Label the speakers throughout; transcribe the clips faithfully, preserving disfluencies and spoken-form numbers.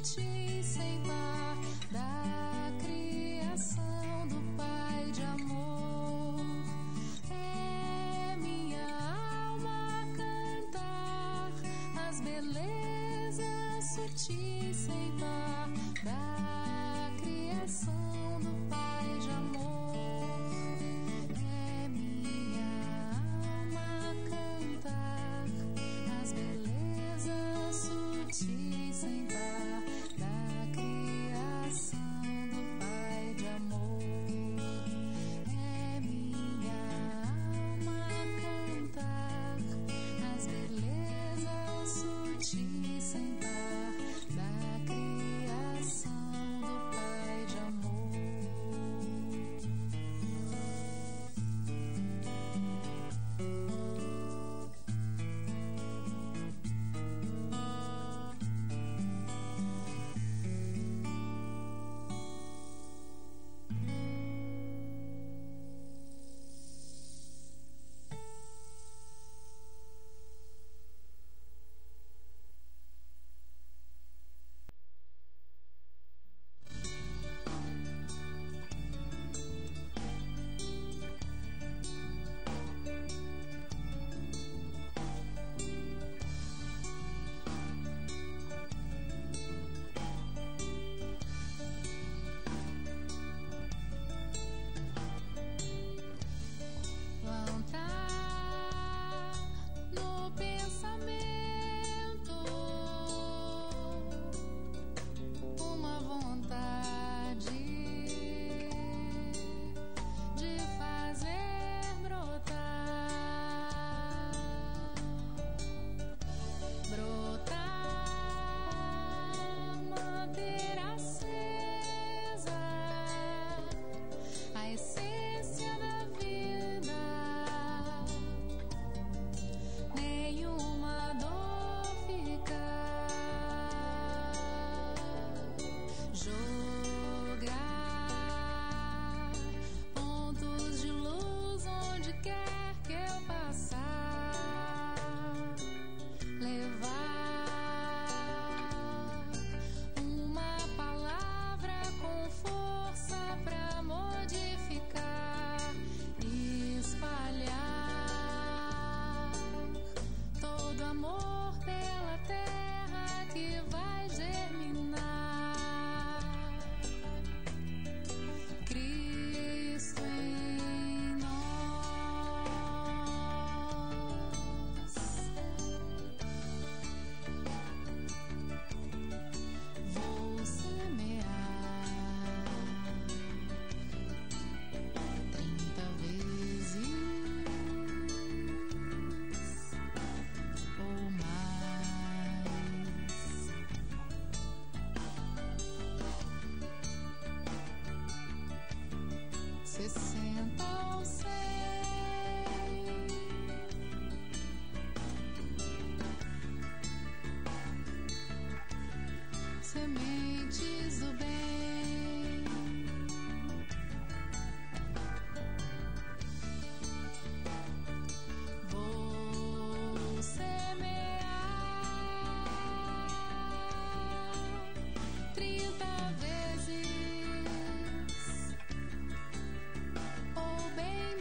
Speaker 1: sutis sem par da criação do Pai de amor. É minha alma cantar as belezas sutis sem par da criação do Pai de amor. É minha alma cantar as belezas sutis sem par da criação do Pai de amor. É minha alma cantar as belezas sutis sem par da criação do Pai de amor. Plantar no pensamento uma vontade de fazer brotar, brotar, manter acesa a essência da vida. Nenhuma dor ficar, jogar pontos de luz onde quer que eu passar, levar uma palavra com força pra modificar, espalhar todo amor pela terra que vai germinar. Cristo em nós. Vou semear trinta vezes ou mais. Sessenta ou cem. Sementes do bem. Vou semear trinta vezes ou bem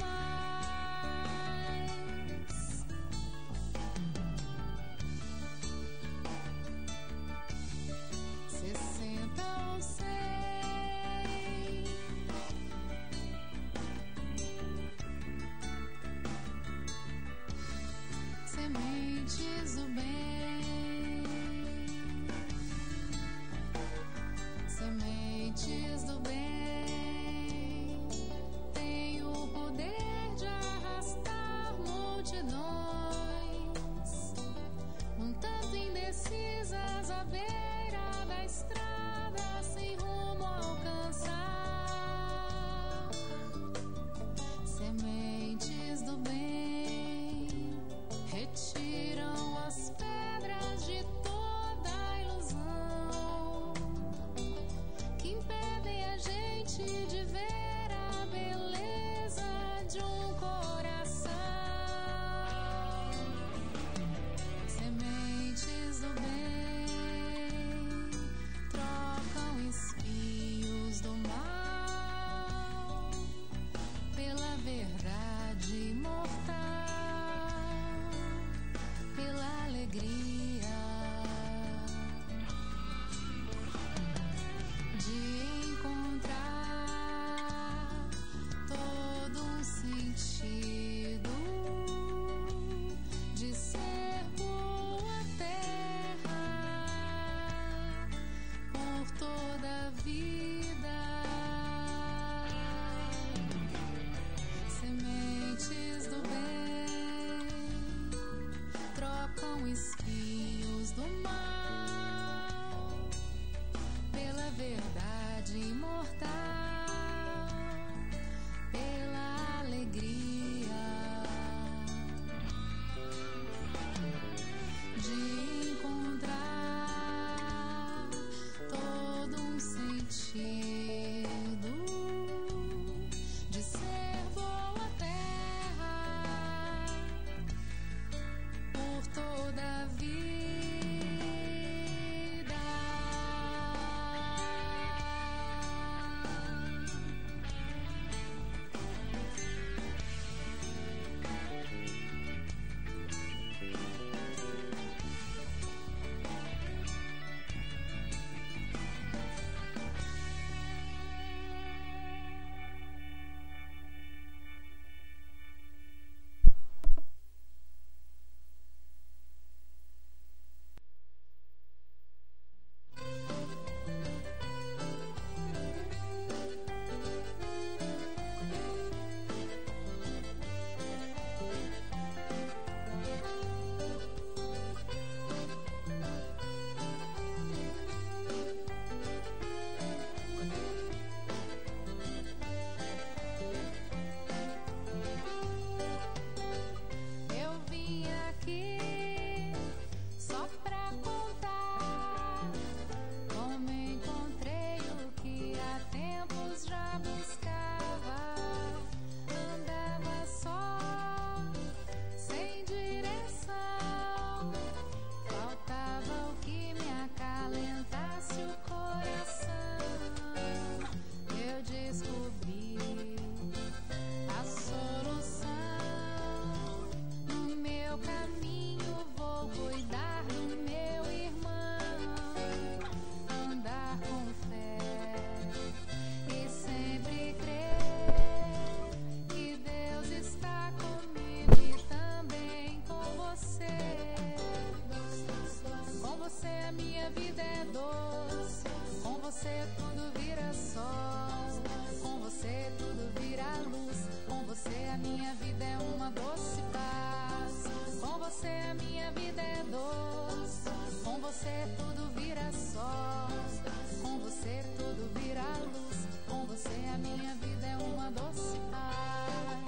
Speaker 1: mais. Sessenta ou cem. Sementes do bem. Sementes do bem. Tem o poder de arrastar multidões, um tanto indecisas à beira da estrada, sem rumo a alcançar. Sementes do bem retiram as pedras de toda a ilusão que impedem a gente de ver a beleza de um coração. Sementes do bem minha vida é doce. Com você tudo vira sol. Com você tudo vira luz. Com você a minha vida é uma doce paz. Com você a minha vida é doce. Com você tudo vira sol. Com você tudo vira luz. Com você a minha vida é uma doce paz.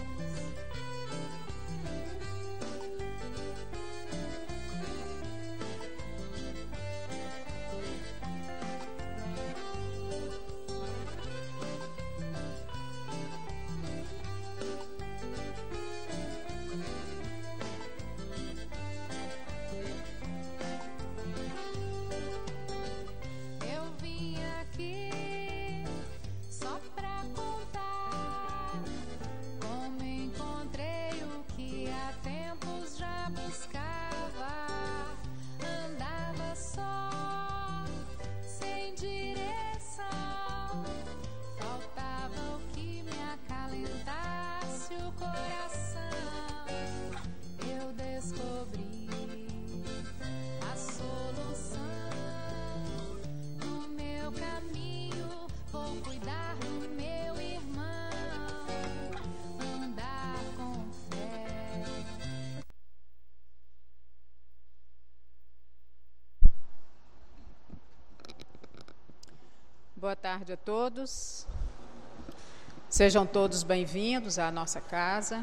Speaker 2: Boa tarde a todos. Sejam todos bem-vindos à nossa casa.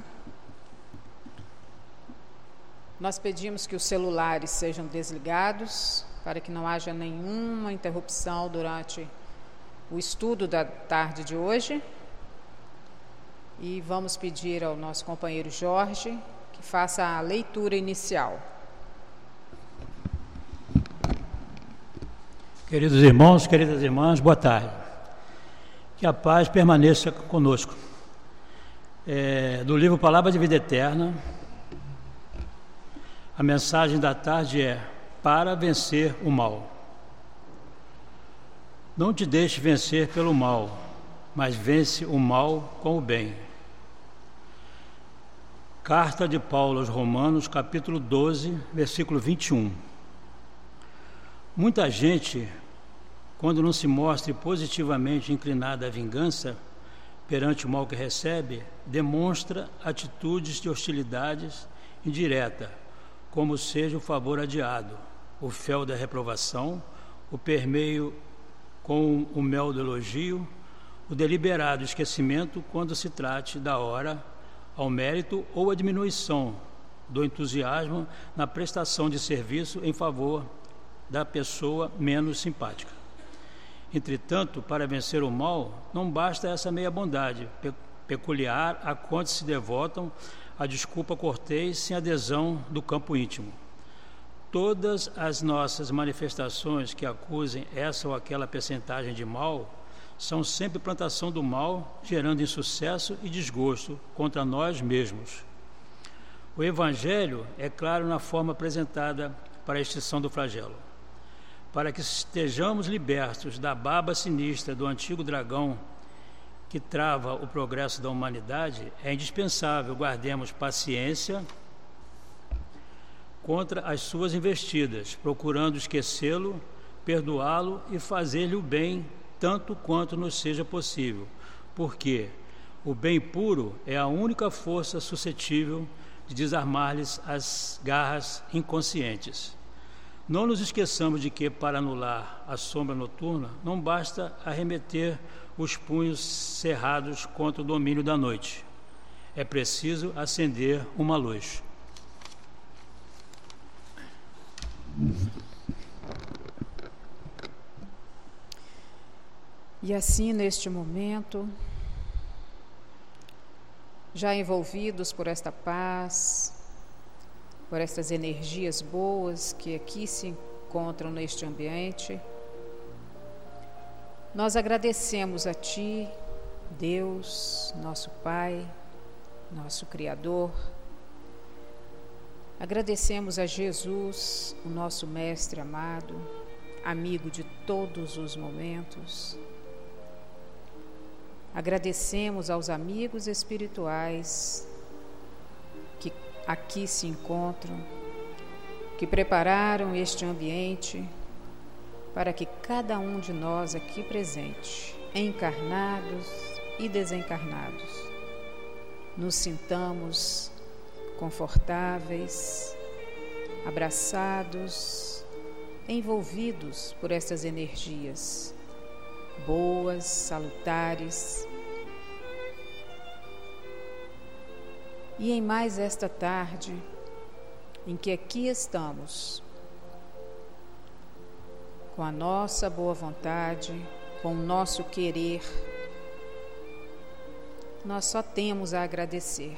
Speaker 2: Nós pedimos que os celulares sejam desligados para que não haja nenhuma interrupção durante o estudo da tarde de hoje. E vamos pedir ao nosso companheiro Jorge que faça a leitura inicial.
Speaker 3: Queridos irmãos, queridas irmãs, boa tarde. Que a paz permaneça conosco. É, do livro Palavra de Vida Eterna, a mensagem da tarde é: para vencer o mal. Não te deixe vencer pelo mal, mas vence o mal com o bem. Carta de Paulo aos Romanos, capítulo doze, versículo vinte e um. Muita gente, quando não se mostre positivamente inclinada à vingança perante o mal que recebe, demonstra atitudes de hostilidades indireta, como seja o favor adiado, o fel da reprovação, o permeio com o mel do elogio, o deliberado esquecimento quando se trate da hora ao mérito ou a diminuição do entusiasmo na prestação de serviço em favor da pessoa menos simpática. Entretanto, para vencer o mal, não basta essa meia bondade pe- peculiar a quantos se devotam à desculpa cortês sem adesão do campo íntimo. Todas as nossas manifestações que acusem essa ou aquela percentagem de mal são sempre plantação do mal, gerando insucesso e desgosto contra nós mesmos. O Evangelho é claro na forma apresentada para a extinção do flagelo. Para que estejamos libertos da baba sinistra do antigo dragão que trava o progresso da humanidade, é indispensável guardemos paciência contra as suas investidas, procurando esquecê-lo, perdoá-lo e fazer-lhe o bem tanto quanto nos seja possível, porque o bem puro é a única força suscetível de desarmar-lhes as garras inconscientes. Não nos esqueçamos de que, para anular a sombra noturna, não basta arremeter os punhos cerrados contra o domínio da noite. É preciso acender uma luz.
Speaker 2: E assim, neste momento, já envolvidos por esta paz, por estas energias boas que aqui se encontram neste ambiente, nós agradecemos a Ti, Deus, nosso Pai, nosso Criador. Agradecemos a Jesus, o nosso Mestre amado, amigo de todos os momentos. Agradecemos aos amigos espirituais que aqui se encontram, que prepararam este ambiente para que cada um de nós aqui presente, encarnados e desencarnados, nos sintamos confortáveis, abraçados, envolvidos por essas energias boas, salutares. E em mais esta tarde, em que aqui estamos, com a nossa boa vontade, com o nosso querer, nós só temos a agradecer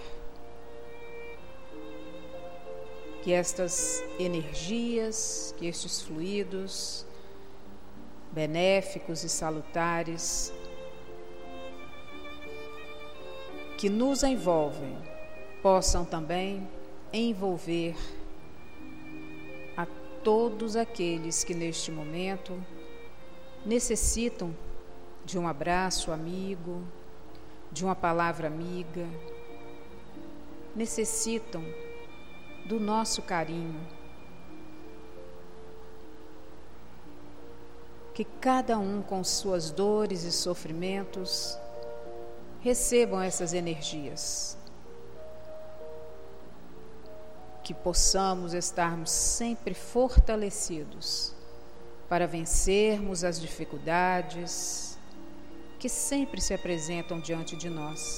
Speaker 2: que estas energias, que estes fluidos benéficos e salutares que nos envolvem, possam também envolver a todos aqueles que neste momento necessitam de um abraço amigo, de uma palavra amiga, necessitam do nosso carinho. Que cada um com suas dores e sofrimentos recebam essas energias. Que possamos estarmos sempre fortalecidos para vencermos as dificuldades que sempre se apresentam diante de nós.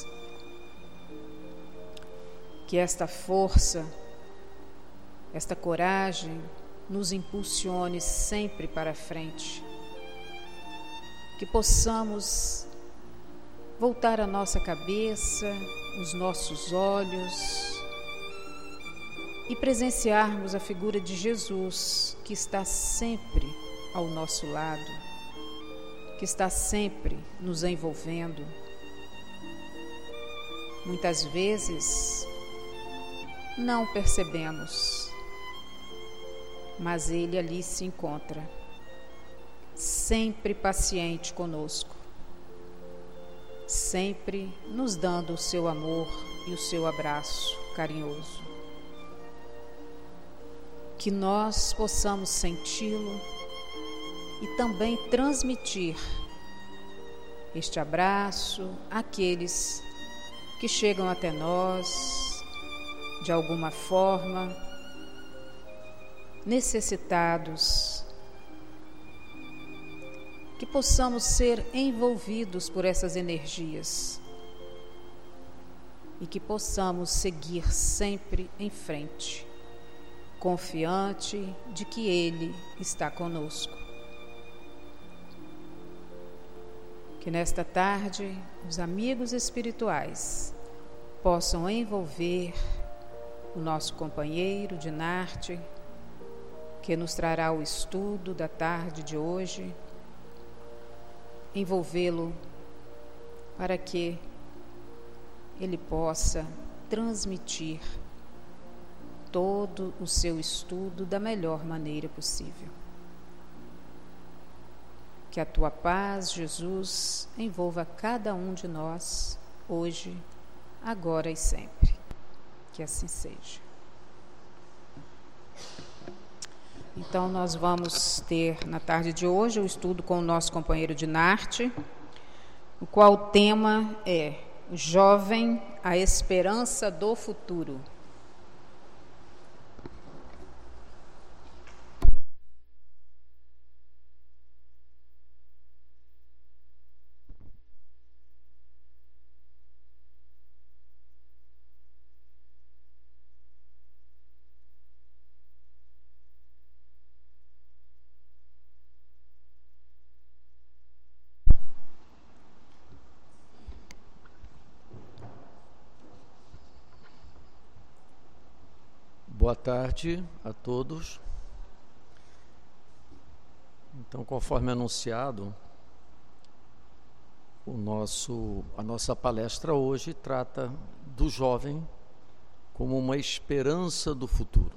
Speaker 2: Que esta força, esta coragem nos impulsione sempre para frente. Que possamos voltar a nossa cabeça, os nossos olhos e presenciarmos a figura de Jesus, que está sempre ao nosso lado, que está sempre nos envolvendo. Muitas vezes não percebemos, mas Ele ali se encontra, sempre paciente conosco, sempre nos dando o seu amor e o seu abraço carinhoso. Que nós possamos senti-lo e também transmitir este abraço àqueles que chegam até nós de alguma forma necessitados. Que possamos ser envolvidos por essas energias e que possamos seguir sempre em frente, confiante de que Ele está conosco. Que nesta tarde os amigos espirituais possam envolver o nosso companheiro de Narte, que nos trará o estudo da tarde de hoje, envolvê-lo para que ele possa transmitir todo o seu estudo da melhor maneira possível. Que a tua paz, Jesus, envolva cada um de nós, hoje, agora e sempre. Que assim seja. Então, nós vamos ter, na tarde de hoje, o estudo com o nosso companheiro de Narte, o qual o tema é o jovem, a esperança do futuro.
Speaker 4: Boa tarde a todos. Então, conforme anunciado, o nosso, a nossa palestra hoje trata do jovem como uma esperança do futuro.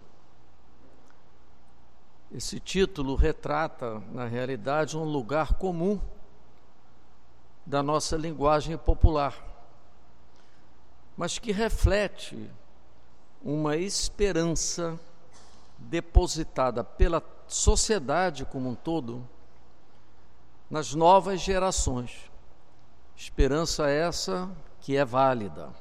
Speaker 4: Esse título retrata, na realidade, um lugar comum da nossa linguagem popular, mas que reflete uma esperança depositada pela sociedade como um todo nas novas gerações. Esperança essa que é válida.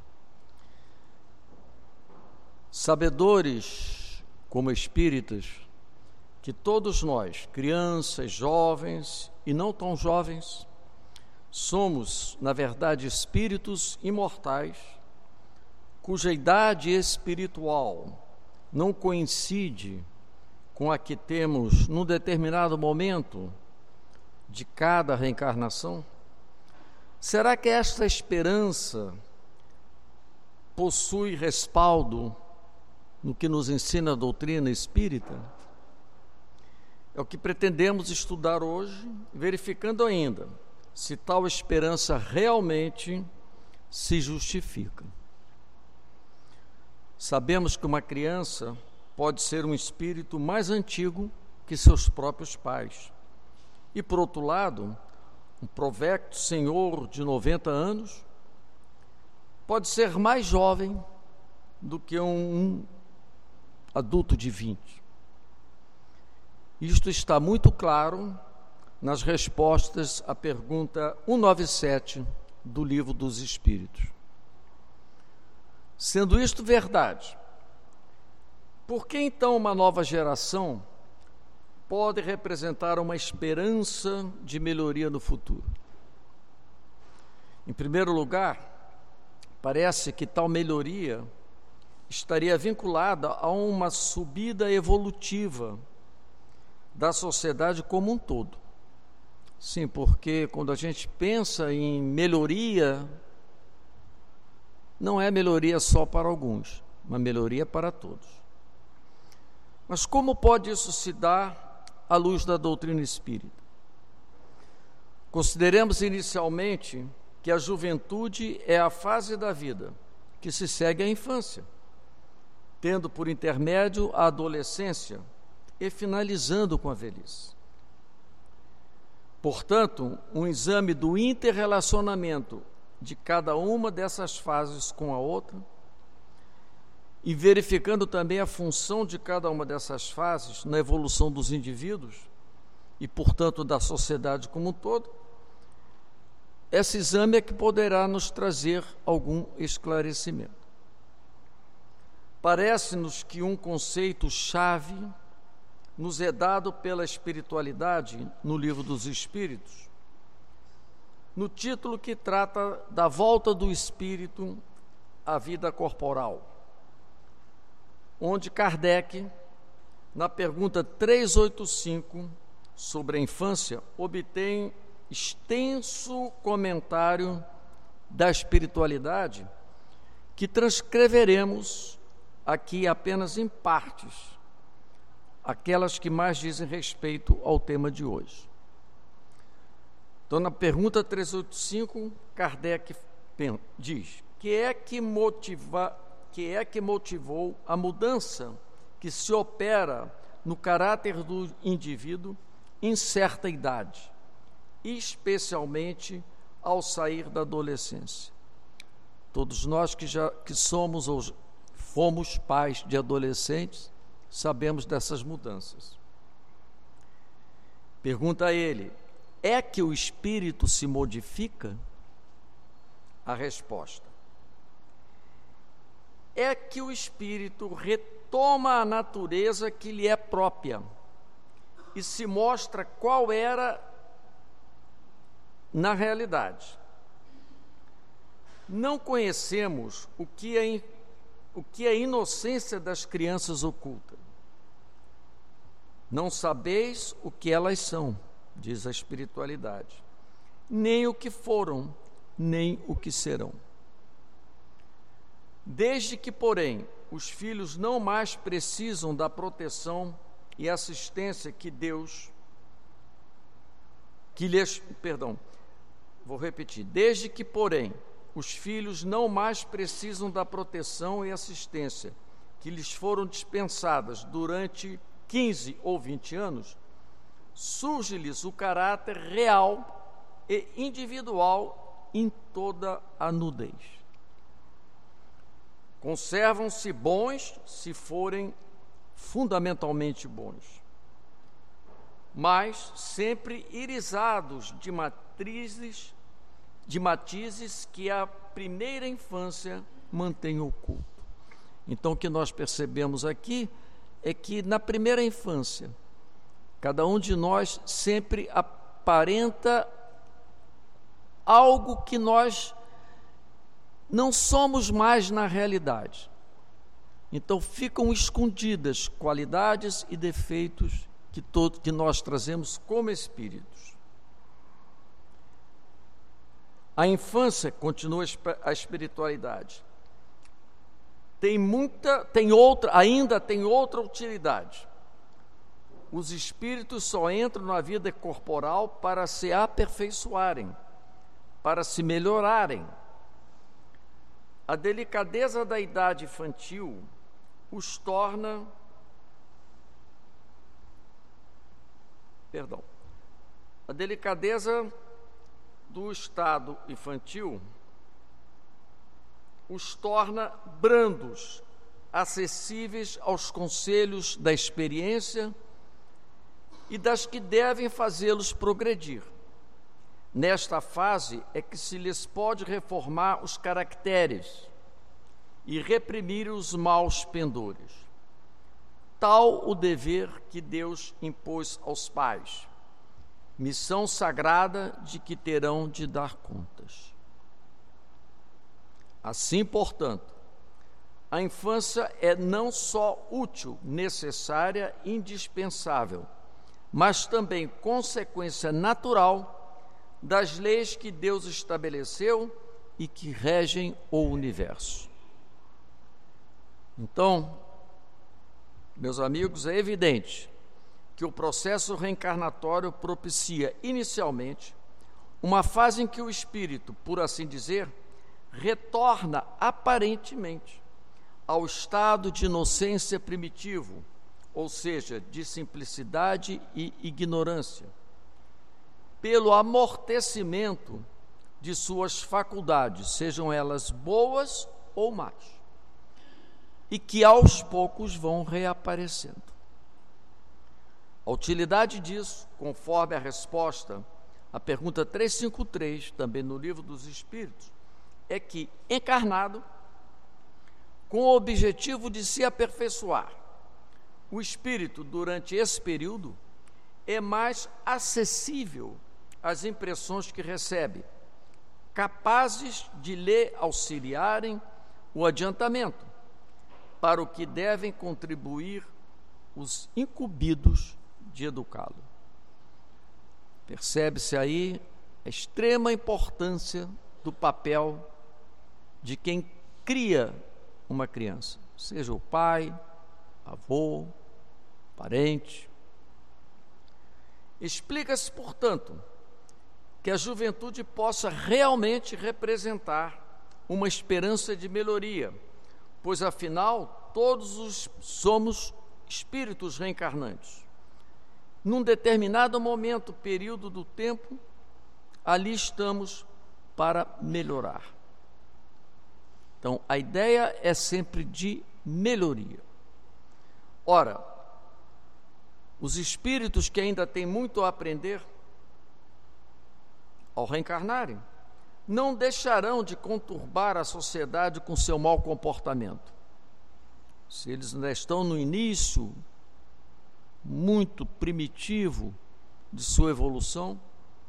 Speaker 4: Sabedores, como espíritas, que todos nós, crianças, jovens e não tão jovens, somos, na verdade, espíritos imortais, cuja idade espiritual não coincide com a que temos num determinado momento de cada reencarnação? Será que esta esperança possui respaldo no que nos ensina a doutrina espírita? É o que pretendemos estudar hoje, verificando ainda se tal esperança realmente se justifica. Sabemos que uma criança pode ser um espírito mais antigo que seus próprios pais. E, por outro lado, um provecto senhor de noventa anos pode ser mais jovem do que um adulto de vinte. Isto está muito claro nas respostas à pergunta cento e noventa e sete do Livro dos Espíritos. Sendo isto verdade, por que então uma nova geração pode representar uma esperança de melhoria no futuro? Em primeiro lugar, parece que tal melhoria estaria vinculada a uma subida evolutiva da sociedade como um todo. Sim, porque quando a gente pensa em melhoria, não é melhoria só para alguns, uma melhoria para todos. Mas como pode isso se dar à luz da doutrina espírita? Consideremos inicialmente que a juventude é a fase da vida que se segue à infância, tendo por intermédio a adolescência e finalizando com a velhice. Portanto, um exame do interrelacionamento de cada uma dessas fases com a outra e verificando também a função de cada uma dessas fases na evolução dos indivíduos e, portanto, da sociedade como um todo, esse exame é que poderá nos trazer algum esclarecimento. Parece-nos que um conceito-chave nos é dado pela espiritualidade no Livro dos Espíritos, no título que trata da volta do espírito à vida corporal, onde Kardec, na pergunta trezentos e oitenta e cinco sobre a infância, obtém extenso comentário da espiritualidade que transcreveremos aqui apenas em partes, aquelas que mais dizem respeito ao tema de hoje. Então, na pergunta trezentos e oitenta e cinco, Kardec diz: que é que, motiva, que é que motivou a mudança que se opera no caráter do indivíduo em certa idade, especialmente ao sair da adolescência? Todos nós que já que somos ou fomos pais de adolescentes sabemos dessas mudanças. Pergunta a ele: é que o espírito se modifica? A resposta: é que o espírito retoma a natureza que lhe é própria e se mostra qual era na realidade. Não conhecemos o que é, o que a inocência das crianças oculta. Não sabeis o que elas são, diz a espiritualidade, nem o que foram, nem o que serão. Desde que, porém, os filhos não mais precisam da proteção e assistência que Deus, que lhes, perdão, vou repetir, desde que, porém, os filhos não mais precisam da proteção e assistência que lhes foram dispensadas durante quinze ou vinte anos, surge-lhes o caráter real e individual em toda a nudez. Conservam-se bons se forem fundamentalmente bons. mas sempre irisados de matrizes, de matizes que a primeira infância mantém oculto. Então, o que nós percebemos aqui é que na primeira infância, cada um de nós sempre aparenta algo que nós não somos mais na realidade. Então ficam escondidas qualidades e defeitos que, todo, que nós trazemos como espíritos. A infância, continua a espiritualidade, tem muita, tem outra, ainda tem outra utilidade. Os espíritos só entram na vida corporal para se aperfeiçoarem, para se melhorarem. A delicadeza da idade infantil os torna, perdão, a delicadeza do estado infantil os torna brandos, acessíveis aos conselhos da experiência e das que devem fazê-los progredir. Nesta fase é que se lhes pode reformar os caracteres e reprimir os maus pendores. Tal o dever que Deus impôs aos pais, missão sagrada de que terão de dar contas. Assim, portanto, a infância é não só útil, necessária, indispensável, mas também consequência natural das leis que Deus estabeleceu e que regem o universo. Então, meus amigos, é evidente que o processo reencarnatório propicia inicialmente uma fase em que o espírito, por assim dizer, retorna aparentemente ao estado de inocência primitivo, ou seja, de simplicidade e ignorância, pelo amortecimento de suas faculdades, sejam elas boas ou más, e que aos poucos vão reaparecendo. A utilidade disso, conforme a resposta à pergunta trezentos e cinquenta e três, também no Livro dos Espíritos, é que, encarnado, com o objetivo de se aperfeiçoar, o espírito, durante esse período, é mais acessível às impressões que recebe, capazes de lhe auxiliarem o adiantamento, para o que devem contribuir os incumbidos de educá-lo. Percebe-se aí a extrema importância do papel de quem cria uma criança, seja o pai, avô, parente. Explica-se, portanto, que a juventude possa realmente representar uma esperança de melhoria, pois afinal todos os somos espíritos reencarnantes. Num determinado momento, período do tempo, ali estamos para melhorar. Então, a ideia é sempre de melhoria. Ora, os espíritos que ainda têm muito a aprender, ao reencarnarem, não deixarão de conturbar a sociedade com seu mau comportamento. Se eles ainda estão no início muito primitivo de sua evolução,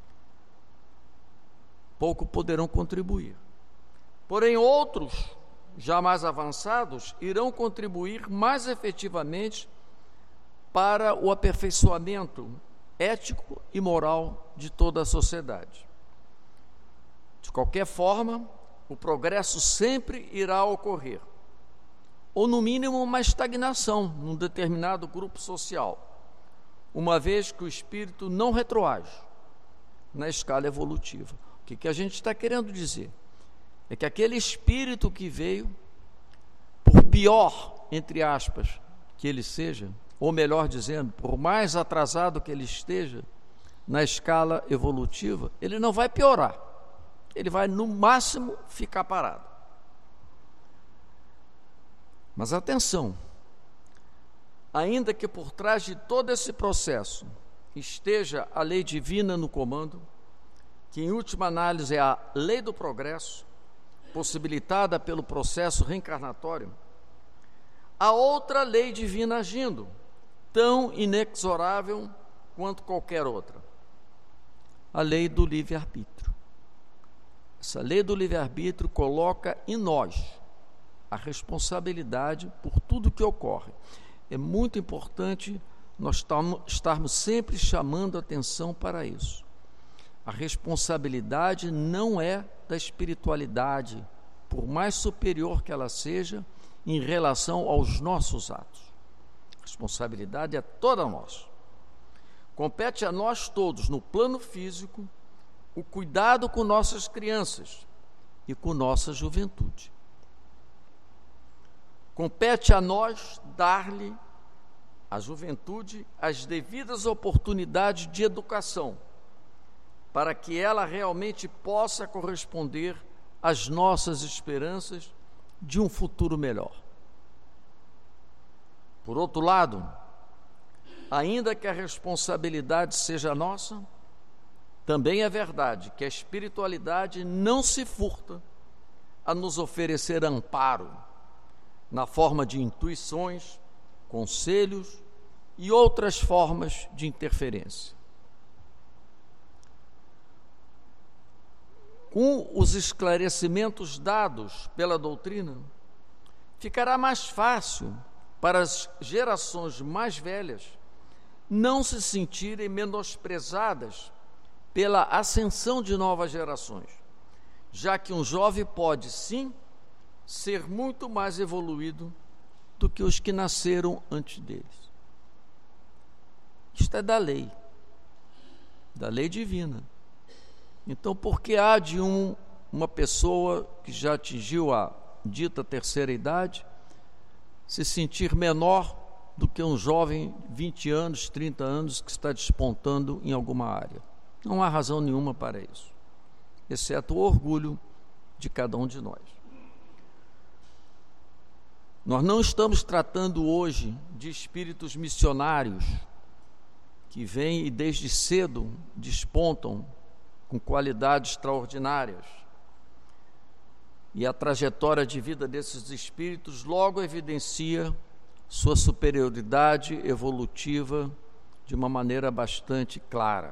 Speaker 4: pouco poderão contribuir. Porém, outros, já mais avançados, irão contribuir mais efetivamente para o aperfeiçoamento ético e moral de toda a sociedade. De qualquer forma, o progresso sempre irá ocorrer, ou no mínimo uma estagnação num determinado grupo social, uma vez que o espírito não retroage na escala evolutiva. O que, que a gente está querendo dizer? É que aquele espírito que veio, por pior, entre aspas, que ele seja, ou melhor dizendo, por mais atrasado que ele esteja na escala evolutiva, ele não vai piorar, ele vai no máximo ficar parado. Mas atenção, ainda que por trás de todo esse processo esteja a lei divina no comando, que em última análise é a lei do progresso, possibilitada pelo processo reencarnatório, há outra lei divina agindo, tão inexorável quanto qualquer outra, a lei do livre-arbítrio. Essa lei do livre-arbítrio coloca em nós a responsabilidade por tudo que ocorre. É muito importante nós estarmos sempre chamando atenção para isso. A responsabilidade não é da espiritualidade, por mais superior que ela seja, em relação aos nossos atos. A responsabilidade é toda nossa. Compete a nós todos, no plano físico, o cuidado com nossas crianças e com nossa juventude. Compete a nós dar-lhe à juventude as devidas oportunidades de educação, para que ela realmente possa corresponder às nossas esperanças de um futuro melhor. Por outro lado, ainda que a responsabilidade seja nossa, também é verdade que a espiritualidade não se furta a nos oferecer amparo na forma de intuições, conselhos e outras formas de interferência. Com os esclarecimentos dados pela doutrina, ficará mais fácil para as gerações mais velhas não se sentirem menosprezadas pela ascensão de novas gerações, já que um jovem pode, sim, ser muito mais evoluído do que os que nasceram antes deles. Isto é da lei, da lei divina. Então, por que há de um, uma pessoa que já atingiu a dita terceira idade se sentir menor do que um jovem de vinte anos, trinta anos que está despontando em alguma área? Não há razão nenhuma para isso, exceto o orgulho de cada um de nós. Nós não estamos tratando hoje de espíritos missionários que vêm e desde cedo despontam com qualidades extraordinárias. E a trajetória de vida desses espíritos logo evidencia sua superioridade evolutiva de uma maneira bastante clara.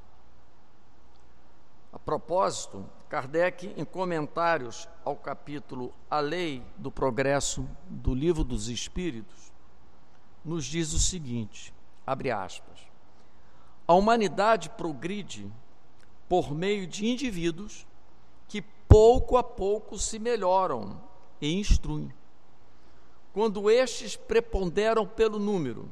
Speaker 4: A propósito, Kardec, em comentários ao capítulo A Lei do Progresso do Livro dos Espíritos, nos diz o seguinte, abre aspas, a humanidade progride por meio de indivíduos que pouco a pouco se melhoram e instruem. Quando estes preponderam pelo número,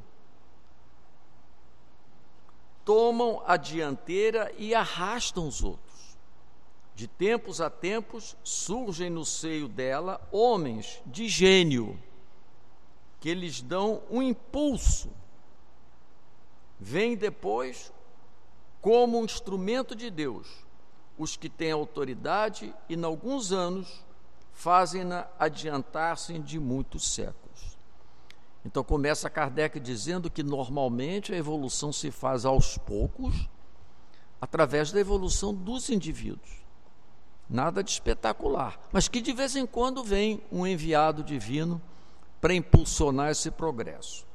Speaker 4: tomam a dianteira e arrastam os outros. De tempos a tempos surgem no seio dela homens de gênio, que lhes dão um impulso. Vêm depois, como um instrumento de Deus, os que têm autoridade e, em alguns anos, fazem-na adiantar-se de muitos séculos. Então começa Kardec dizendo que normalmente a evolução se faz aos poucos, através da evolução dos indivíduos. Nada de espetacular, mas que de vez em quando vem um enviado divino para impulsionar esse progresso.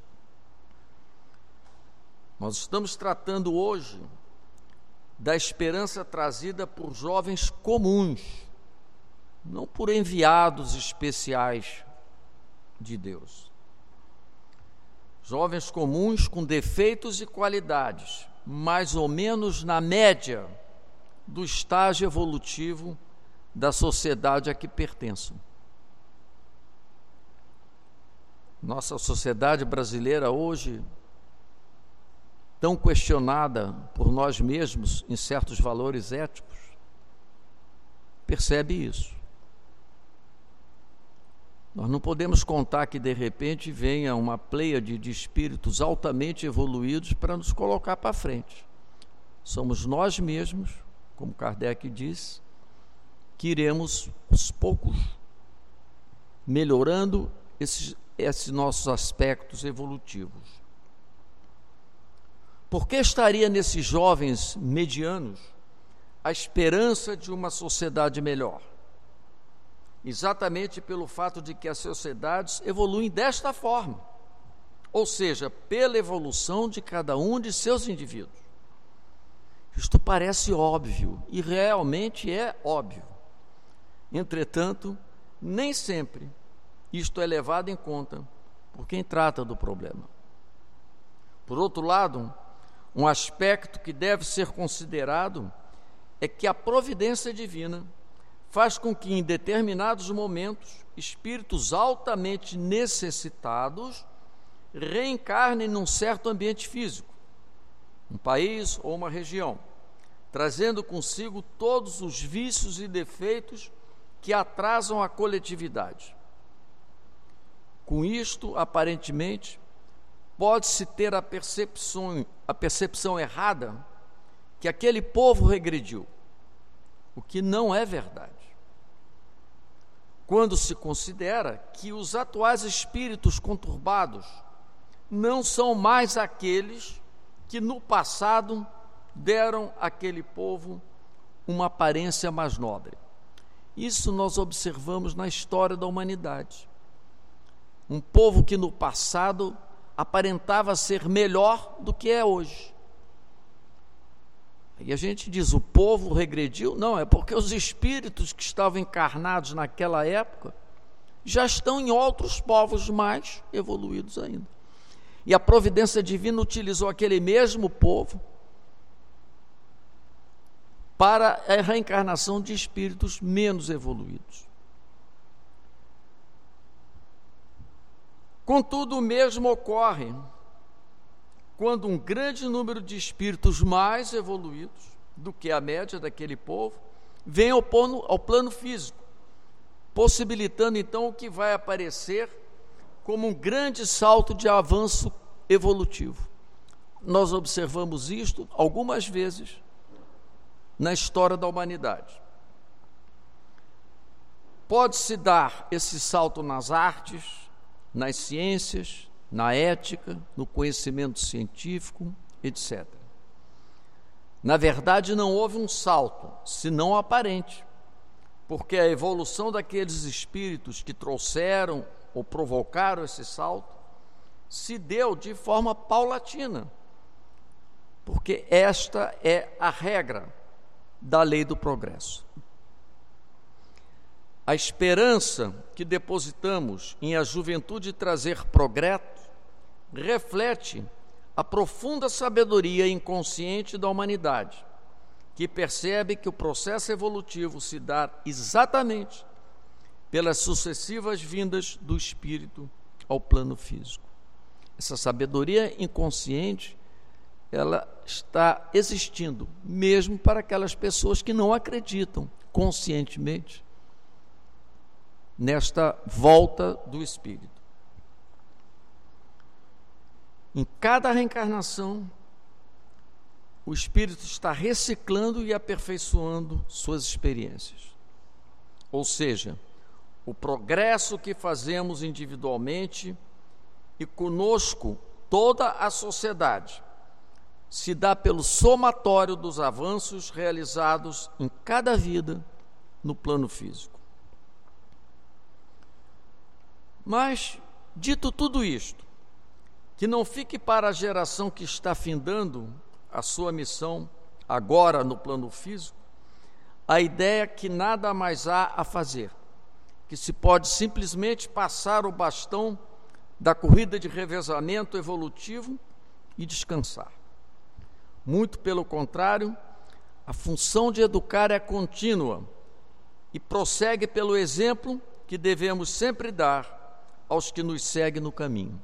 Speaker 4: Nós estamos tratando hoje da esperança trazida por jovens comuns, não por enviados especiais de Deus. Jovens comuns com defeitos e qualidades, mais ou menos na média do estágio evolutivo da sociedade a que pertençam. Nossa sociedade brasileira hoje, tão questionada por nós mesmos em certos valores éticos, percebe isso. Nós não podemos contar que de repente venha uma pleiade de espíritos altamente evoluídos para nos colocar para frente. Somos nós mesmos, como Kardec disse, que iremos aos poucos melhorando esses, esses nossos aspectos evolutivos. Por que estaria nesses jovens medianos a esperança de uma sociedade melhor? Exatamente pelo fato de que as sociedades evoluem desta forma, ou seja, pela evolução de cada um de seus indivíduos. Isto parece óbvio, e realmente é óbvio. Entretanto, nem sempre isto é levado em conta por quem trata do problema. Por outro lado, um aspecto que deve ser considerado é que a providência divina faz com que, em determinados momentos, espíritos altamente necessitados reencarnem num certo ambiente físico, um país ou uma região, trazendo consigo todos os vícios e defeitos que atrasam a coletividade. Com isto, aparentemente, pode-se ter a percepção, a percepção errada que aquele povo regrediu, o que não é verdade. Quando se considera que os atuais espíritos conturbados não são mais aqueles que no passado deram àquele povo uma aparência mais nobre. Isso nós observamos na história da humanidade. Um povo que no passado aparentava ser melhor do que é hoje. E a gente diz, o povo regrediu? Não, é porque os espíritos que estavam encarnados naquela época já estão em outros povos mais evoluídos ainda. E a providência divina utilizou aquele mesmo povo para a reencarnação de espíritos menos evoluídos. Contudo, o mesmo ocorre quando um grande número de espíritos mais evoluídos do que a média daquele povo vem ao plano, ao plano físico, possibilitando então o que vai aparecer como um grande salto de avanço evolutivo. Nós observamos isto algumas vezes na história da humanidade. Pode-se dar esse salto nas artes, nas ciências, na ética, no conhecimento científico, etcétera. Na verdade, não houve um salto, senão aparente, porque a evolução daqueles espíritos que trouxeram ou provocaram esse salto se deu de forma paulatina, porque esta é a regra da lei do progresso. A esperança que depositamos em a juventude trazer progresso reflete a profunda sabedoria inconsciente da humanidade, que percebe que o processo evolutivo se dá exatamente pelas sucessivas vindas do espírito ao plano físico. Essa sabedoria inconsciente, ela está existindo, mesmo para aquelas pessoas que não acreditam conscientemente nesta volta do espírito. Em cada reencarnação, o espírito está reciclando e aperfeiçoando suas experiências. Ou seja, o progresso que fazemos individualmente e conosco toda a sociedade se dá pelo somatório dos avanços realizados em cada vida no plano físico. Mas, dito tudo isto, que não fique para a geração que está findando a sua missão agora no plano físico, a ideia que nada mais há a fazer, que se pode simplesmente passar o bastão da corrida de revezamento evolutivo e descansar. Muito pelo contrário, a função de educar é contínua e prossegue pelo exemplo que devemos sempre dar aos que nos seguem no caminho.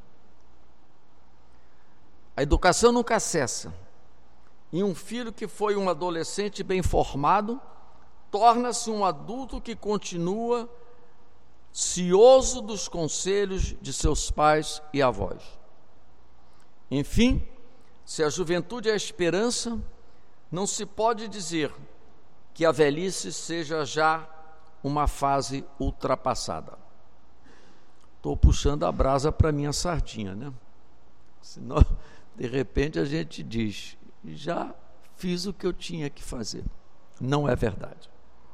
Speaker 4: A educação nunca cessa, e um filho que foi um adolescente bem formado torna-se um adulto que continua cioso dos conselhos de seus pais e avós. Enfim, se a juventude é a esperança, não se pode dizer que a velhice seja já uma fase ultrapassada. Estou puxando a brasa para minha sardinha, né? Senão de repente a gente diz, já fiz o que eu tinha que fazer. Não é verdade.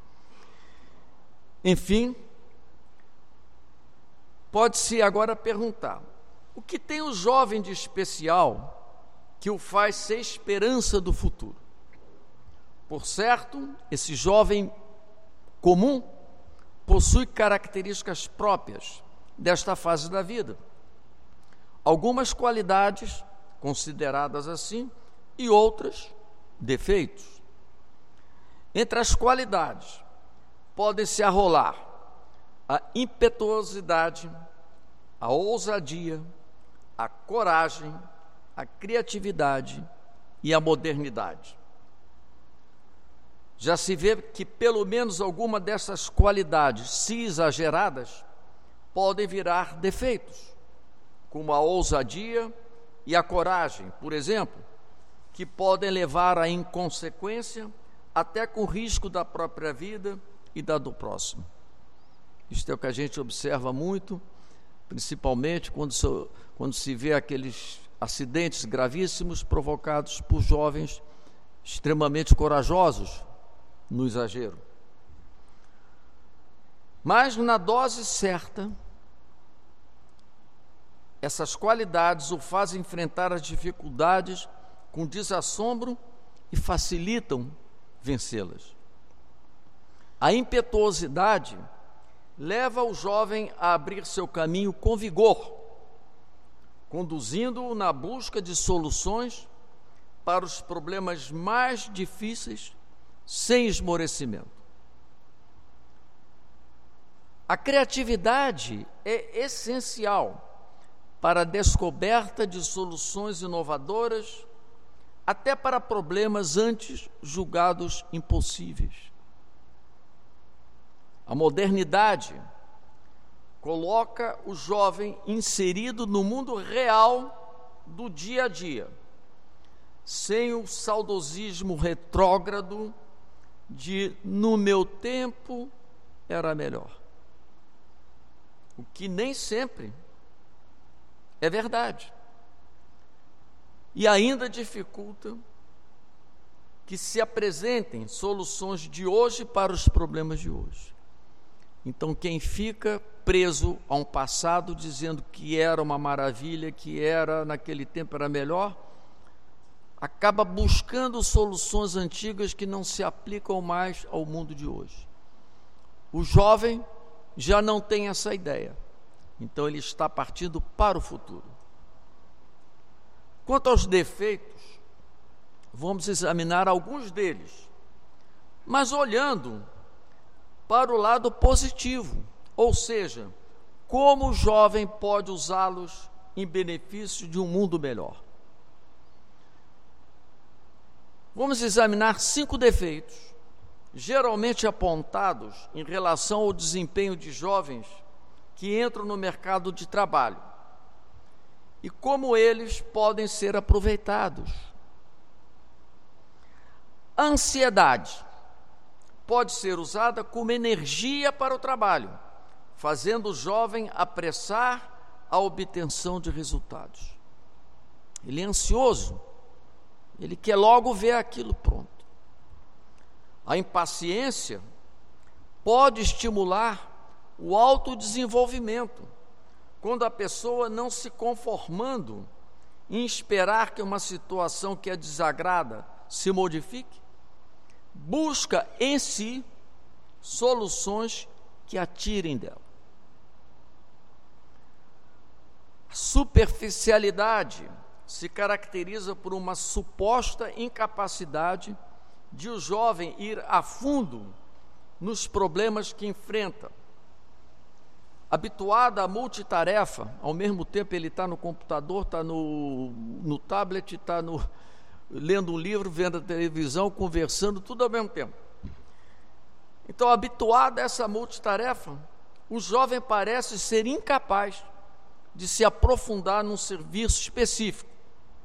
Speaker 4: Enfim, pode-se agora perguntar, o que tem o jovem de especial que o faz ser esperança do futuro? Por certo, esse jovem comum possui características próprias desta fase da vida. Algumas qualidades consideradas assim e outras defeitos. Entre as qualidades podem-se arrolar a impetuosidade, a ousadia, a coragem, a criatividade e a modernidade. Já se vê que pelo menos alguma dessas qualidades, se exageradas, podem virar defeitos, como a ousadia e a coragem, por exemplo, que podem levar à inconsequência, até com risco da própria vida e da do próximo. Isto é o que a gente observa muito, principalmente quando se, quando se vê aqueles acidentes gravíssimos provocados por jovens extremamente corajosos, no exagero. Mas na dose certa, essas qualidades o fazem enfrentar as dificuldades com desassombro e facilitam vencê-las. A impetuosidade leva o jovem a abrir seu caminho com vigor, conduzindo-o na busca de soluções para os problemas mais difíceis, sem esmorecimento. A criatividade é essencial para a descoberta de soluções inovadoras, até para problemas antes julgados impossíveis. A modernidade coloca o jovem inserido no mundo real do dia a dia, sem o saudosismo retrógrado de no meu tempo era melhor. O que nem sempre é verdade. E ainda dificulta que se apresentem soluções de hoje para os problemas de hoje. Então, quem fica preso a um passado dizendo que era uma maravilha, que era naquele tempo era melhor, acaba buscando soluções antigas que não se aplicam mais ao mundo de hoje. O jovem já não tem essa ideia, então ele está partindo para o futuro. Quanto aos defeitos, vamos examinar alguns deles, mas olhando para o lado positivo, ou seja, como o jovem pode usá-los em benefício de um mundo melhor. Vamos examinar cinco defeitos, geralmente apontados em relação ao desempenho de jovens que entram no mercado de trabalho e como eles podem ser aproveitados. A ansiedade pode ser usada como energia para o trabalho, fazendo o jovem apressar a obtenção de resultados. Ele é ansioso, ele quer logo ver aquilo pronto. A impaciência pode estimular o autodesenvolvimento, quando a pessoa, não se conformando em esperar que uma situação que a desagrada se modifique, busca em si soluções que a tirem dela. A superficialidade se caracteriza por uma suposta incapacidade de o jovem ir a fundo nos problemas que enfrenta. Habituado à multitarefa, ao mesmo tempo ele está no computador, está no, no tablet, está no, lendo um livro, vendo a televisão, conversando, tudo ao mesmo tempo. Então, habituado a essa multitarefa, o jovem parece ser incapaz de se aprofundar num serviço específico.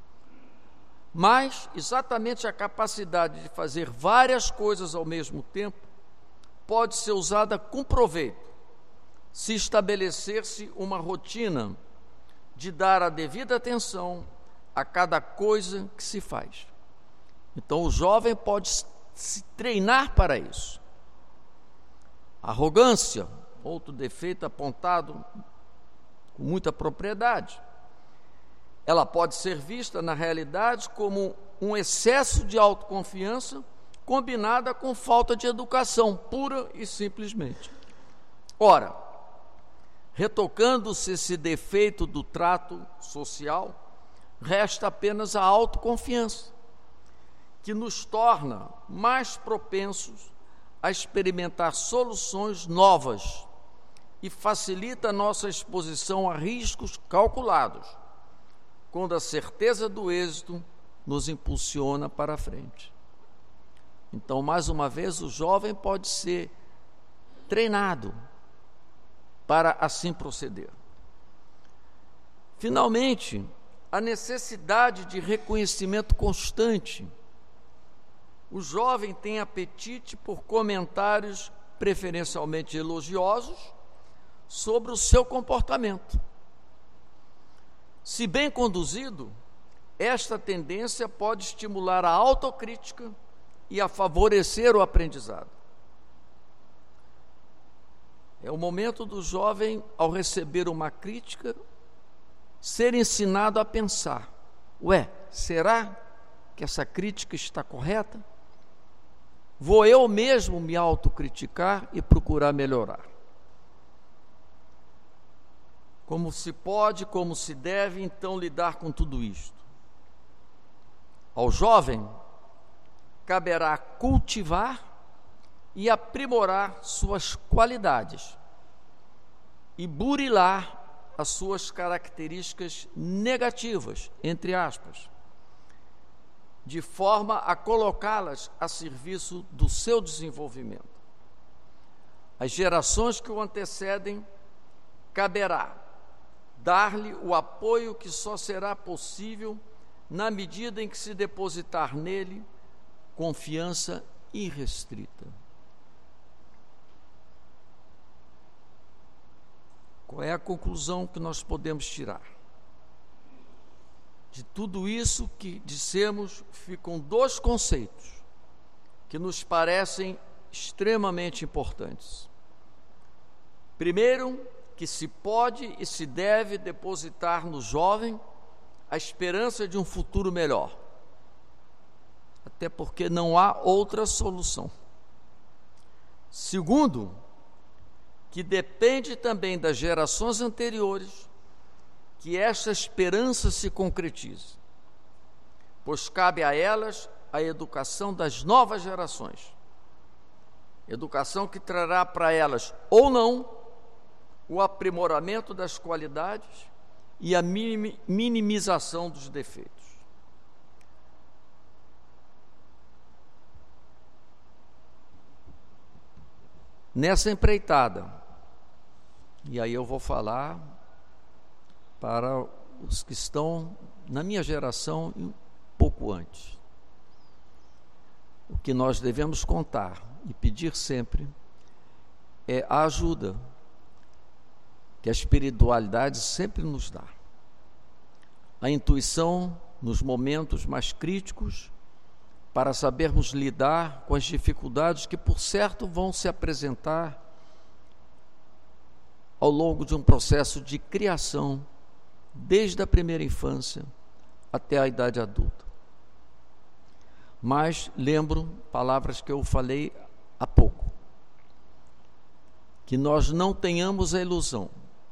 Speaker 4: Mas, exatamente a capacidade de fazer várias coisas ao mesmo tempo pode ser usada com proveito, se estabelecer-se uma rotina de dar a devida atenção a cada coisa que se faz. Então o jovem pode se treinar para isso. Arrogância, outro defeito apontado com muita propriedade. Ela pode ser vista, na realidade, como um excesso de autoconfiança combinada com falta de educação, pura e simplesmente. Ora, retocando-se esse defeito do trato social, resta apenas a autoconfiança, que nos torna mais propensos a experimentar soluções novas e facilita a nossa exposição a riscos calculados, quando a certeza do êxito nos impulsiona para a frente. Então, mais uma vez, o jovem pode ser treinado para assim proceder. Finalmente, a necessidade de reconhecimento constante. O jovem tem apetite por comentários preferencialmente elogiosos sobre o seu comportamento. Se bem conduzido, esta tendência pode estimular a autocrítica e a favorecer o aprendizado. É o momento do jovem, ao receber uma crítica, ser ensinado a pensar: ué, será que essa crítica está correta? Vou eu mesmo me autocriticar e procurar melhorar. Como se pode, como se deve, então, lidar com tudo isto? Ao jovem, caberá cultivar e aprimorar suas qualidades e burilar as suas características negativas, entre aspas, de forma a colocá-las a serviço do seu desenvolvimento. As gerações que o antecedem, caberá dar-lhe o apoio que só será possível na medida em que se depositar nele confiança irrestrita. Qual é a conclusão que nós podemos tirar? De tudo isso que dissemos, ficam dois conceitos que nos parecem extremamente importantes. Primeiro, que se pode e se deve depositar no jovem a esperança de um futuro melhor, até porque não há outra solução. Segundo, que depende também das gerações anteriores que esta esperança se concretize, pois cabe a elas a educação das novas gerações, educação que trará para elas ou não o aprimoramento das qualidades e a minimização dos defeitos. Nessa empreitada, e aí eu vou falar para os que estão na minha geração e um pouco antes, o que nós devemos contar e pedir sempre é a ajuda que a espiritualidade sempre nos dá. A intuição nos momentos mais críticos para sabermos lidar com as dificuldades que, por certo, vão se apresentar ao longo de um processo de criação, desde a primeira infância até a idade adulta. Mas lembro palavras que eu falei há pouco, que nós não tenhamos a ilusão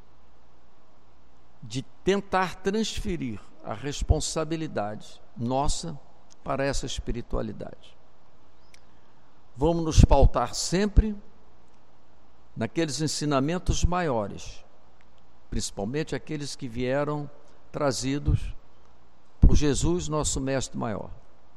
Speaker 4: de tentar transferir a responsabilidade nossa para essa espiritualidade. Vamos nos pautar sempre naqueles ensinamentos maiores, principalmente aqueles que vieram trazidos por Jesus, nosso mestre maior,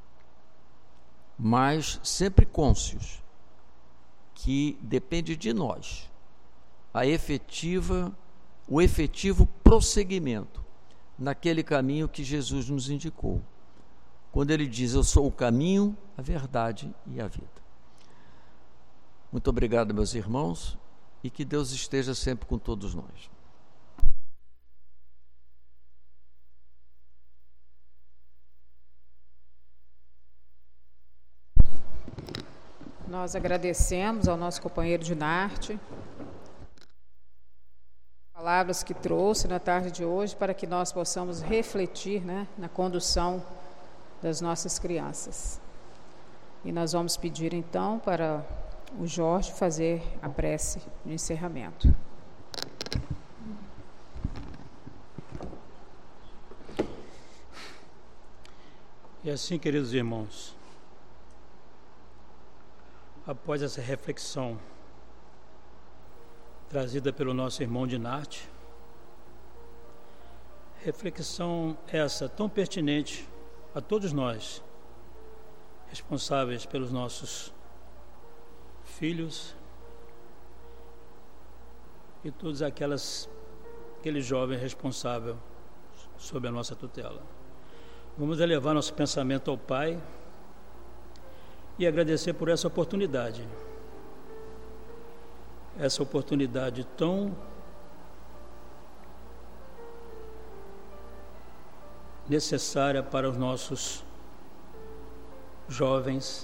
Speaker 4: mas sempre cônscios que depende de nós a efetiva o efetivo prosseguimento naquele caminho que Jesus nos indicou, quando ele diz: eu sou o caminho, a verdade e a vida. Muito obrigado, meus irmãos, e que Deus esteja sempre com todos nós.
Speaker 2: Nós agradecemos ao nosso companheiro de Narte palavras que trouxe na tarde de hoje para que nós possamos refletir, né, na condução das nossas crianças. E nós vamos pedir então para o Jorge fazer a prece de encerramento.
Speaker 3: E assim, queridos irmãos, após essa reflexão trazida pelo nosso irmão de Narte, reflexão essa tão pertinente a todos nós, responsáveis pelos nossos filhos e todos aquelas, aqueles jovens responsáveis sob a nossa tutela. Vamos elevar nosso pensamento ao Pai e agradecer por essa oportunidade, essa oportunidade tão necessária para os nossos jovens,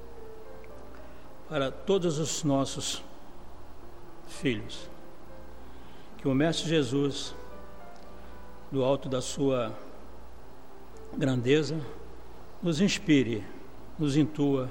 Speaker 3: para todos os nossos filhos. Que o Mestre Jesus, do alto da sua grandeza, nos inspire, nos intua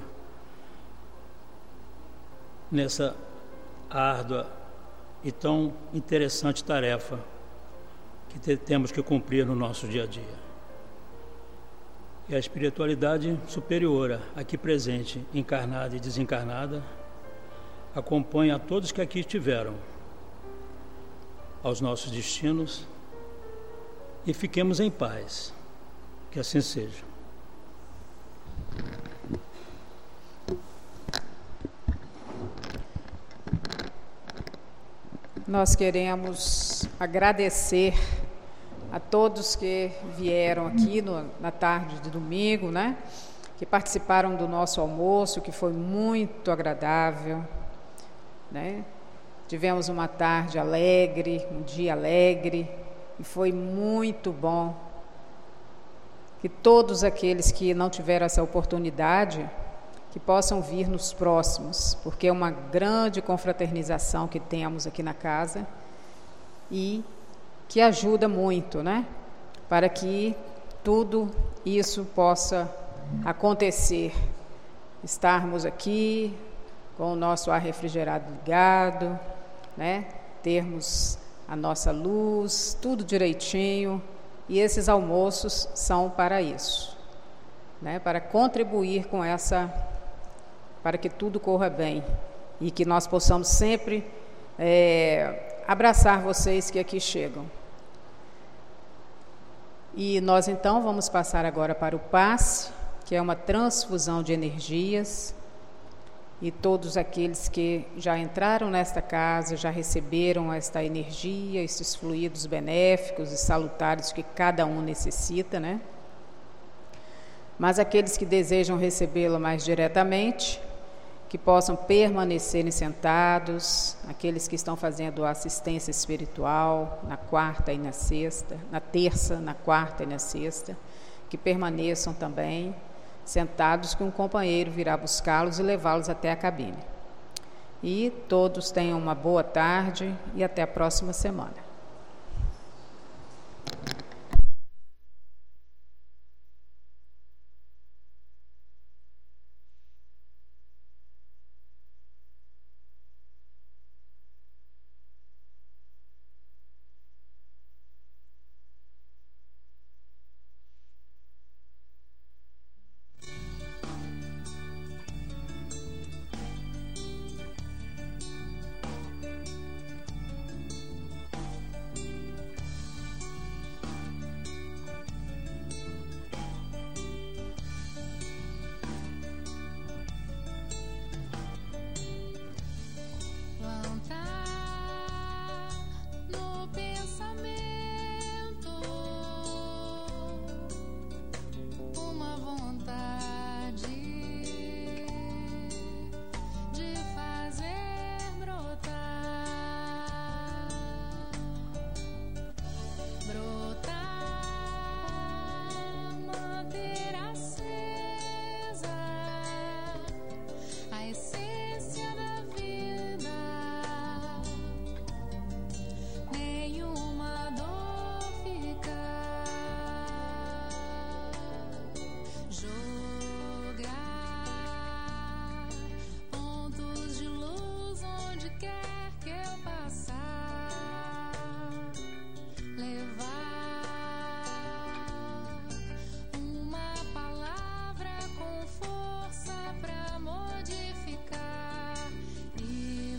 Speaker 3: nessa árdua e tão interessante tarefa que te, temos que cumprir no nosso dia a dia. E a espiritualidade superior, aqui presente, encarnada e desencarnada, acompanha a todos que aqui estiveram, aos nossos destinos, e fiquemos em paz. Que assim seja.
Speaker 2: Nós queremos agradecer a todos que vieram aqui no, na tarde de domingo, né? Que participaram do nosso almoço, que foi muito agradável, né? Tivemos uma tarde alegre, um dia alegre, e foi muito bom. Que todos aqueles que não tiveram essa oportunidade, que possam vir nos próximos, porque é uma grande confraternização que temos aqui na casa e que ajuda muito, né? Para que tudo isso possa acontecer. Estarmos aqui com o nosso ar refrigerado ligado, né? Termos a nossa luz, tudo direitinho, e esses almoços são para isso, né? Para contribuir com essa, para que tudo corra bem e que nós possamos sempre é, abraçar vocês que aqui chegam. E nós então vamos passar agora para o passe, que é uma transfusão de energias, e todos aqueles que já entraram nesta casa, já receberam esta energia, esses fluidos benéficos e salutares que cada um necessita, né? Mas aqueles que desejam recebê-la mais diretamente, que possam permanecerem sentados, aqueles que estão fazendo a assistência espiritual na quarta e na sexta, na terça, na quarta e na sexta, que permaneçam também sentados, que um companheiro virá buscá-los e levá-los até a cabine. E todos tenham uma boa tarde e até a próxima semana.
Speaker 1: modificar e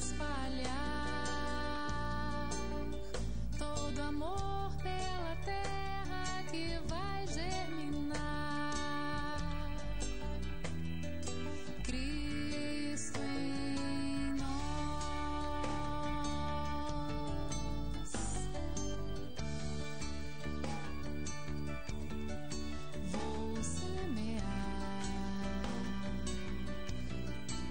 Speaker 1: espalhar todo amor pela terra que vai germinar. Cristo em nós. Vou semear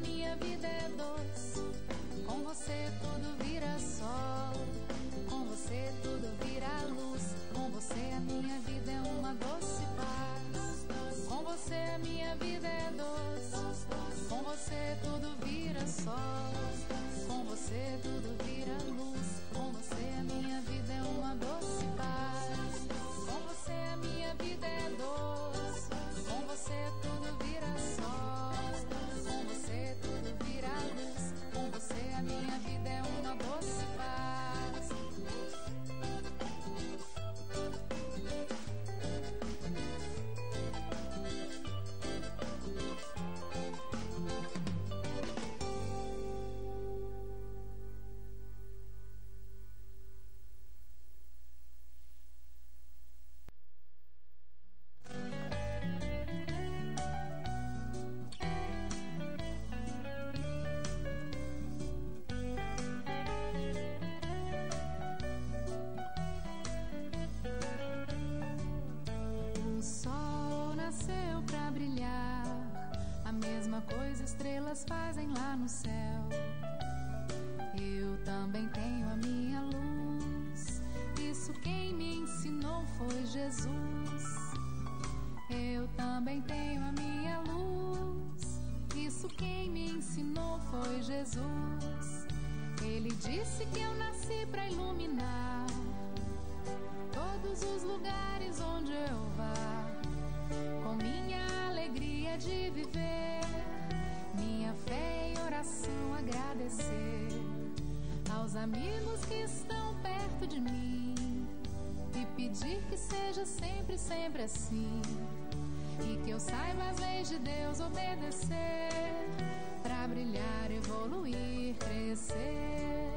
Speaker 1: minha vida é doce. Com você tudo vira sol. Com você tudo vira luz. Com você a minha vida é uma doce paz. Com você a minha vida é doce. Com você tudo vira sol. Com você tudo vira luz. Com você a minha vida é uma doce paz. Com você a minha vida é doce. Com você tudo vira sol. Com você tudo vira luz. Com você a minha vida é uma doce paz. O sol nasceu pra brilhar, a mesma coisa estrelas fazem lá no céu. Eu também tenho a minha luz, isso quem me ensinou foi Jesus. Eu também tenho a minha luz, isso quem me ensinou foi Jesus. Ele disse que eu nasci pra iluminar todos os lugares onde eu vá, com minha alegria de viver, minha fé e oração agradecer aos amigos que estão perto de mim e pedir que seja sempre, sempre assim, e que eu saiba as leis de Deus obedecer, pra brilhar, evoluir, crescer.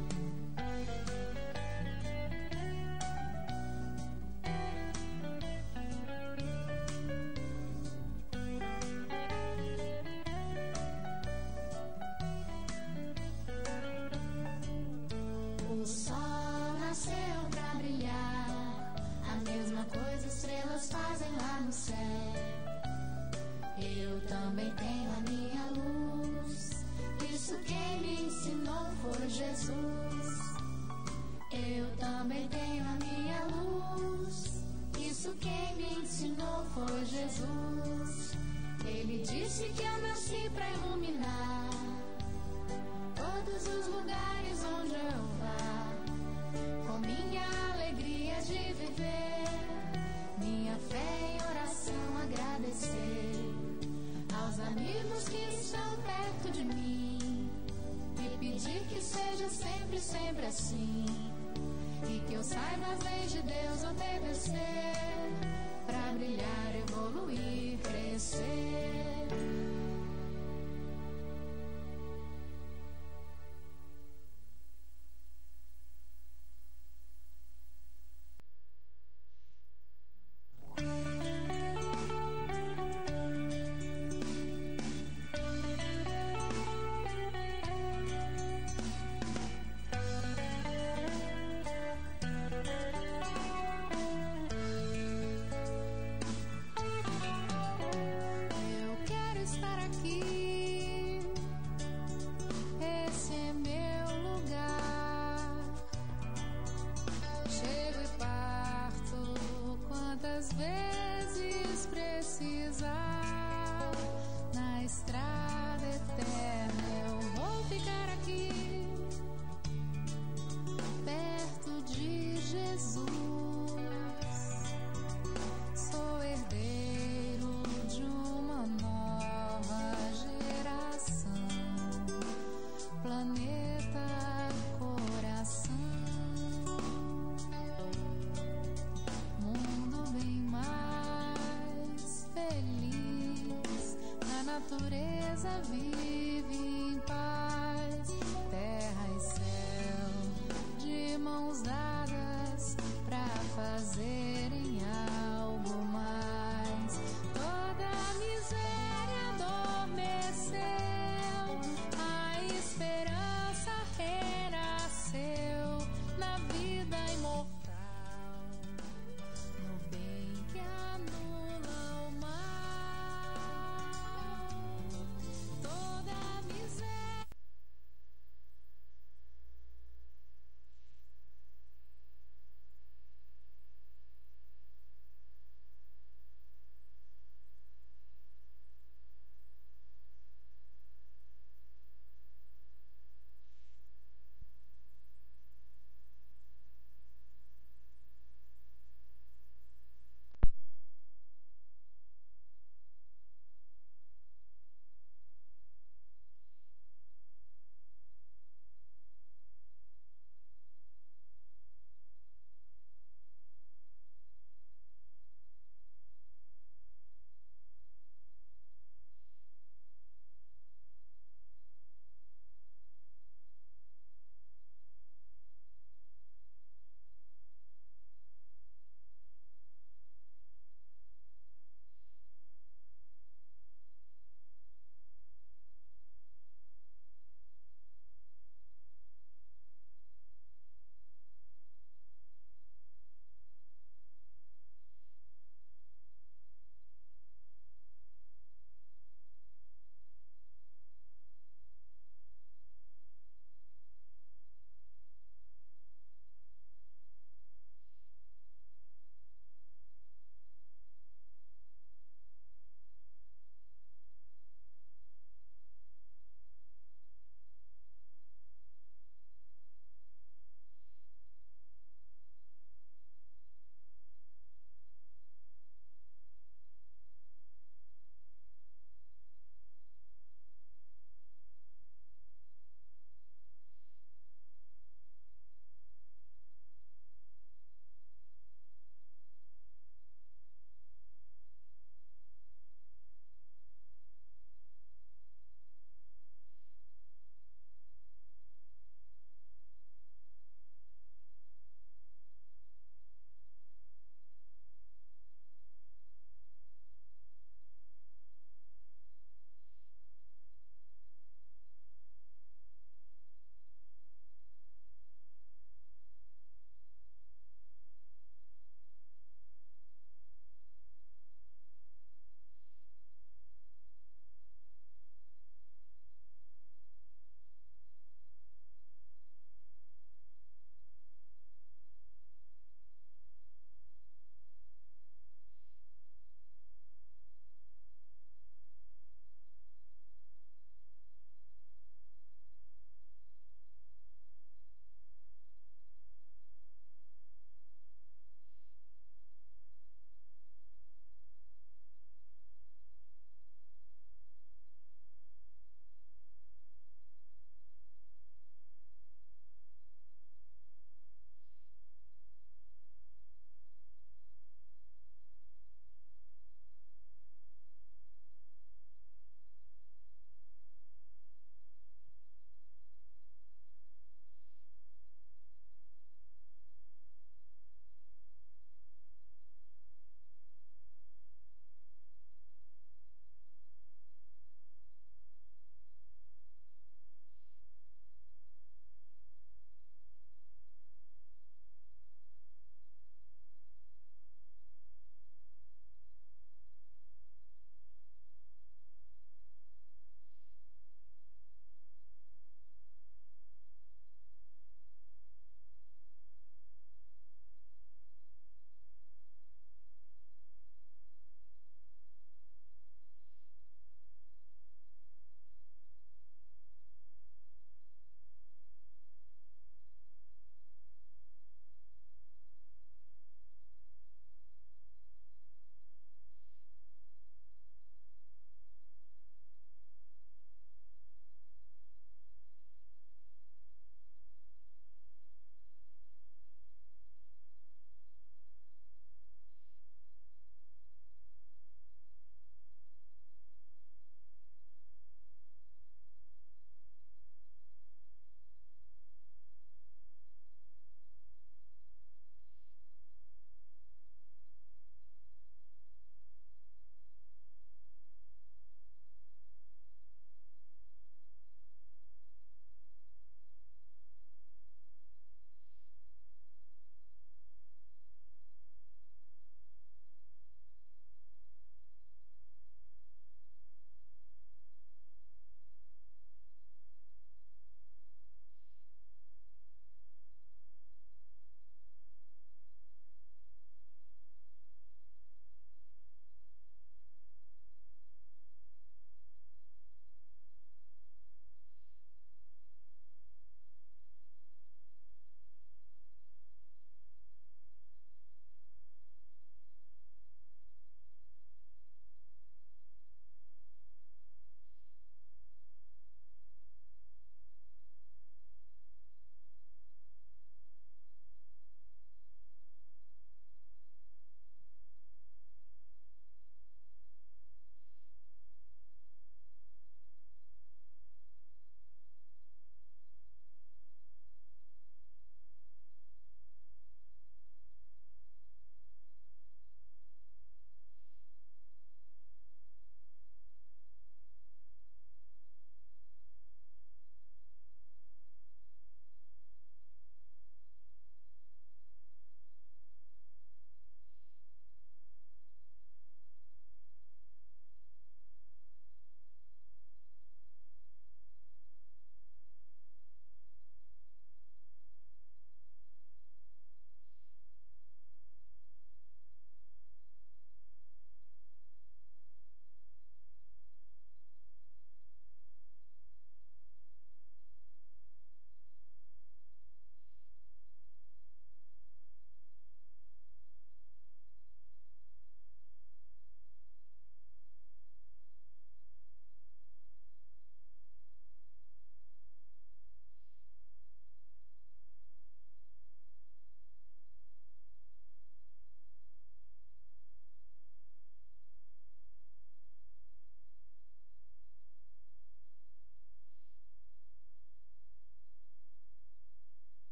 Speaker 1: O sol nasceu pra brilhar, a mesma coisa estrelas fazem lá no céu. Eu também tenho a minha luz, isso quem me ensinou foi Jesus. Eu também tenho a minha luz, isso quem me ensinou foi Jesus. Ele disse que eu nasci pra iluminar todos os lugares onde eu vá, com minha alegria de viver, minha fé e oração agradecer aos amigos que estão perto de mim e pedir que seja sempre, sempre assim, e que eu saiba as leis de Deus obedecer, pra brilhar, evoluir, crescer. natureza vive em paz, terra e céu de mãos dadas pra fazer